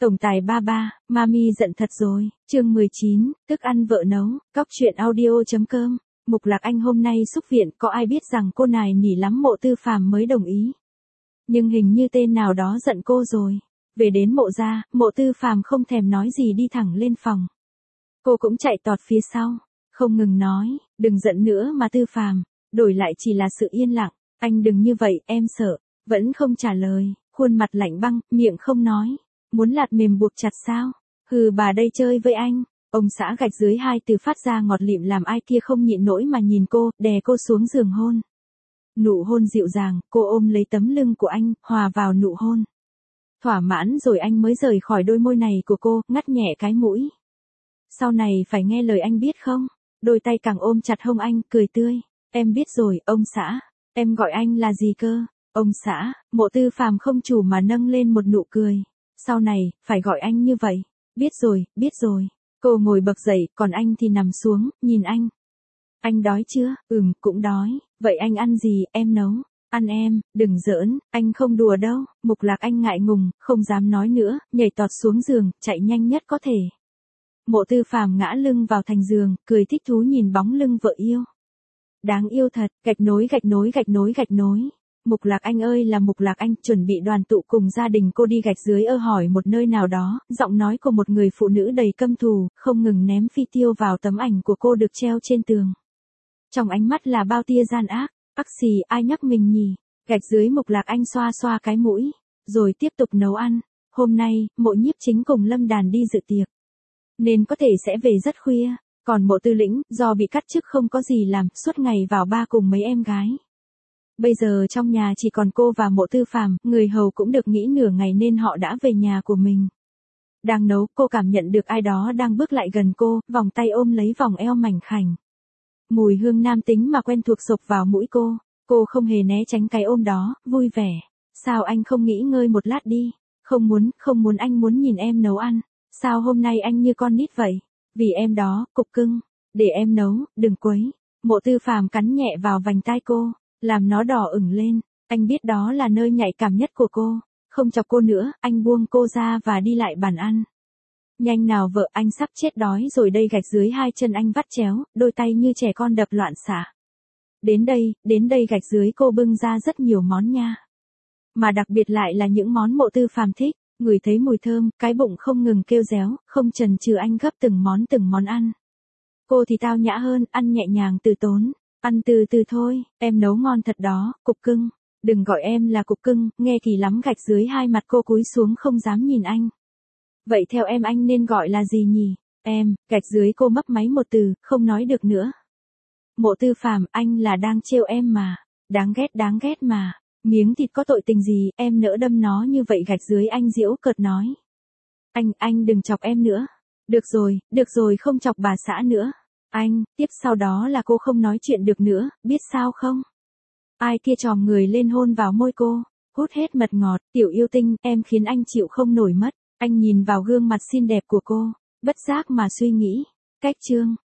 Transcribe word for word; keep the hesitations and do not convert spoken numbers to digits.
Tổng tài ba ba, Mami giận thật rồi, chương mười chín, thức ăn vợ nấu, cóc truyện audio chấm com. Mục Lạc Anh hôm nay xúc viện, có ai biết rằng cô này nỉ lắm Mộ Tư Phàm mới đồng ý. Nhưng hình như tên nào đó giận cô rồi. Về đến mộ ra, Mộ Tư Phàm không thèm nói gì đi thẳng lên phòng. Cô cũng chạy tọt phía sau, không ngừng nói, đừng giận nữa mà Tư Phàm, đổi lại chỉ là sự yên lặng, anh đừng như vậy, em sợ, vẫn không trả lời, khuôn mặt lạnh băng, miệng không nói. Muốn lạt mềm buộc chặt sao? Hừ, bà đây chơi với anh. Ông xã gạch dưới hai từ phát ra ngọt lịm làm ai kia không nhịn nổi mà nhìn cô, đè cô xuống giường hôn. Nụ hôn dịu dàng, cô ôm lấy tấm lưng của anh, hòa vào nụ hôn. Thỏa mãn rồi anh mới rời khỏi đôi môi này của cô, ngắt nhẹ cái mũi. Sau này phải nghe lời anh biết không? Đôi tay càng ôm chặt hông anh, cười tươi. Em biết rồi, ông xã. Em gọi anh là gì cơ? Ông xã. Mộ Tư Phàm không chủ mà nâng lên một nụ cười. Sau này, phải gọi anh như vậy. Biết rồi, biết rồi. Cô ngồi bật dậy, còn anh thì nằm xuống, nhìn anh. Anh đói chưa? Ừm, cũng đói. Vậy anh ăn gì, em nấu. Ăn em, đừng giỡn, anh không đùa đâu. Mục Lạc Anh ngại ngùng, không dám nói nữa, nhảy tọt xuống giường, chạy nhanh nhất có thể. Mộ Tư Phàm ngã lưng vào thành giường, cười thích thú nhìn bóng lưng vợ yêu. Đáng yêu thật, gạch nối gạch nối gạch nối gạch nối. Mục Lạc Anh ơi là Mục Lạc Anh, chuẩn bị đoàn tụ cùng gia đình cô đi gạch dưới ơ hỏi một nơi nào đó, giọng nói của một người phụ nữ đầy căm thù, không ngừng ném phi tiêu vào tấm ảnh của cô được treo trên tường. Trong ánh mắt là bao tia gian ác, ác xì, ai nhắc mình nhỉ? Gạch dưới Mục Lạc Anh xoa xoa cái mũi, rồi tiếp tục nấu ăn. Hôm nay, Mộ Nhiếp Chính cùng Lâm Đàn đi dự tiệc, nên có thể sẽ về rất khuya, còn Mộ Tư Lĩnh, do bị cắt chức không có gì làm, suốt ngày vào bar cùng mấy em gái. Bây giờ trong nhà chỉ còn cô và Mộ Tư Phàm, người hầu cũng được nghỉ nửa ngày nên họ đã về nhà của mình. Đang nấu, cô cảm nhận được ai đó đang bước lại gần cô, vòng tay ôm lấy vòng eo mảnh khảnh. Mùi hương nam tính mà quen thuộc xộc vào mũi cô, cô không hề né tránh cái ôm đó, vui vẻ. Sao anh không nghỉ ngơi một lát đi? Không muốn, không muốn, anh muốn nhìn em nấu ăn. Sao hôm nay anh như con nít vậy? Vì em đó, cục cưng. Để em nấu, đừng quấy. Mộ Tư Phàm cắn nhẹ vào vành tai cô, làm nó đỏ ửng lên. Anh biết đó là nơi nhạy cảm nhất của cô. Không chọc cô nữa, anh buông cô ra và đi lại bàn ăn. Nhanh nào vợ, anh sắp chết đói rồi đây. Gạch dưới hai chân anh vắt chéo, đôi tay như trẻ con đập loạn xạ. Đến đây, đến đây. Gạch dưới cô bưng ra rất nhiều món nha. Mà đặc biệt lại là những món Mộ Tư Phàm thích. Ngửi thấy mùi thơm, cái bụng không ngừng kêu réo, không chần chừ anh gấp từng món từng món ăn. Cô thì tao nhã hơn, ăn nhẹ nhàng từ tốn. Ăn từ từ thôi, em nấu ngon thật đó, cục cưng. Đừng gọi em là cục cưng, nghe kỳ lắm. Gạch dưới hai mặt cô cúi xuống không dám nhìn anh. Vậy theo em anh nên gọi là gì nhỉ? Em, gạch dưới cô mấp máy một từ, không nói được nữa. Mộ Tư Phàm, anh là đang trêu em mà. Đáng ghét đáng ghét mà. Miếng thịt có tội tình gì, em nỡ đâm nó như vậy. Gạch dưới anh giễu cợt nói. Anh, anh đừng chọc em nữa. Được rồi, được rồi, không chọc bà xã nữa. Anh, tiếp sau đó là cô không nói chuyện được nữa, biết sao không? Ai kia chòm người lên hôn vào môi cô, hút hết mật ngọt, tiểu yêu tinh, em khiến anh chịu không nổi mất. Anh nhìn vào gương mặt xinh đẹp của cô, bất giác mà suy nghĩ, cách chương.